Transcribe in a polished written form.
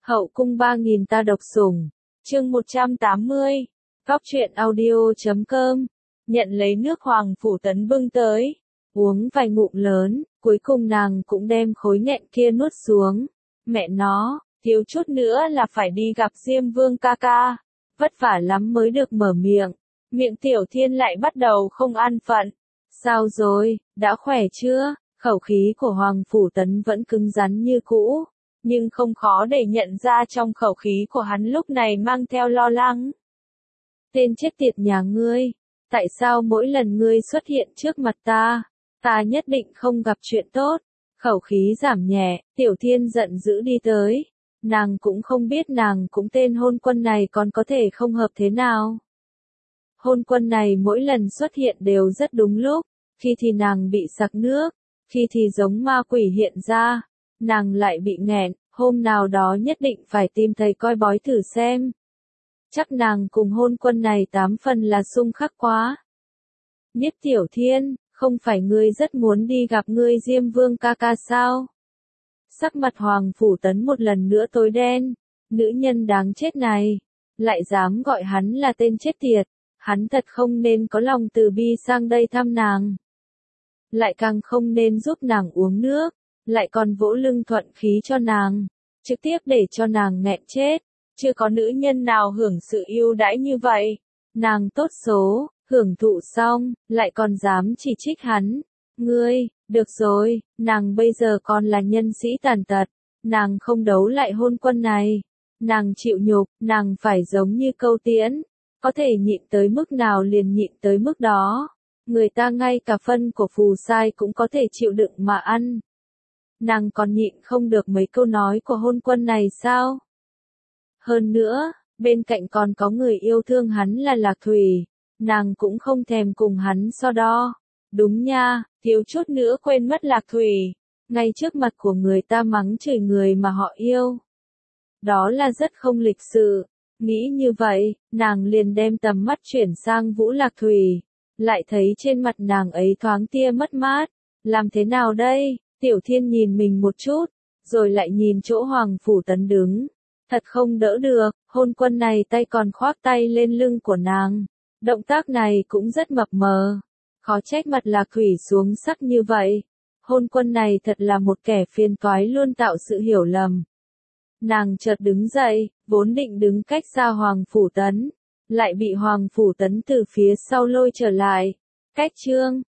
Hậu cung 3000 ta độc sủng. Chương 180. Góc truyện audio.com. Nhận lấy nước Hoàng Phủ Tấn bưng tới, uống vài ngụm lớn, cuối cùng nàng cũng đem khối nghẹn kia nuốt xuống. Mẹ nó, thiếu chút nữa là phải đi gặp Diêm Vương ca ca, vất vả lắm mới được mở miệng. Miệng Tiểu Thiên lại bắt đầu không an phận. Sao rồi, đã khỏe chưa? Khẩu khí của Hoàng Phủ Tấn vẫn cứng rắn như cũ, nhưng không khó để nhận ra trong khẩu khí của hắn lúc này mang theo lo lắng. Tên chết tiệt nhà ngươi, tại sao mỗi lần ngươi xuất hiện trước mặt ta nhất định không gặp chuyện tốt? Khẩu khí giảm nhẹ, Tiểu Thiên giận dữ đi tới. Nàng cũng không biết nàng cũng tên hôn quân này còn có thể không hợp thế nào. Hôn quân này mỗi lần xuất hiện đều rất đúng lúc, khi thì nàng bị sặc nước, khi thì giống ma quỷ hiện ra, nàng lại bị nghẹn, hôm nào đó nhất định phải tìm thầy coi bói thử xem. Chắc nàng cùng hôn quân này 8 phần là xung khắc quá. Nhiếp Tiểu Thiên, không phải ngươi rất muốn đi gặp ngươi Diêm Vương ca ca sao? Sắc mặt Hoàng Phủ Tấn một lần nữa tối đen, nữ nhân đáng chết này, lại dám gọi hắn là tên chết tiệt, hắn thật không nên có lòng từ bi sang đây thăm nàng. Lại càng không nên giúp nàng uống nước, lại còn vỗ lưng thuận khí cho nàng, trực tiếp để cho nàng nghẹn chết. Chưa có nữ nhân nào hưởng sự ưu đãi như vậy. Nàng tốt số, hưởng thụ xong, lại còn dám chỉ trích hắn. Ngươi, được rồi, nàng bây giờ còn là nhân sĩ tàn tật, nàng không đấu lại hôn quân này. Nàng chịu nhục, nàng phải giống như Câu Tiễn, có thể nhịn tới mức nào liền nhịn tới mức đó. Người ta ngay cả phân của phù sai cũng có thể chịu đựng mà ăn. Nàng còn nhịn không được mấy câu nói của hôn quân này sao? Hơn nữa, bên cạnh còn có người yêu thương hắn là Lạc Thủy, nàng cũng không thèm cùng hắn so đo. Đúng nha, thiếu chút nữa quên mất Lạc Thủy, ngay trước mặt của người ta mắng chửi người mà họ yêu. Đó là rất không lịch sự. Nghĩ như vậy, nàng liền đem tầm mắt chuyển sang Vũ Lạc Thủy, lại thấy trên mặt nàng ấy thoáng tia mất mát. Làm thế nào đây? Tiểu Thiên nhìn mình một chút, rồi lại nhìn chỗ Hoàng Phủ Tấn đứng. Thật không đỡ được, hôn quân này tay còn khoác tay lên lưng của nàng. Động tác này cũng rất mập mờ. Khó trách mặt Lạc Thủy xuống sắc như vậy. Hôn quân này thật là một kẻ phiền toái luôn tạo sự hiểu lầm. Nàng chợt đứng dậy, vốn định đứng cách xa Hoàng Phủ Tấn, lại bị Hoàng Phủ Tấn từ phía sau lôi trở lại. Cách chương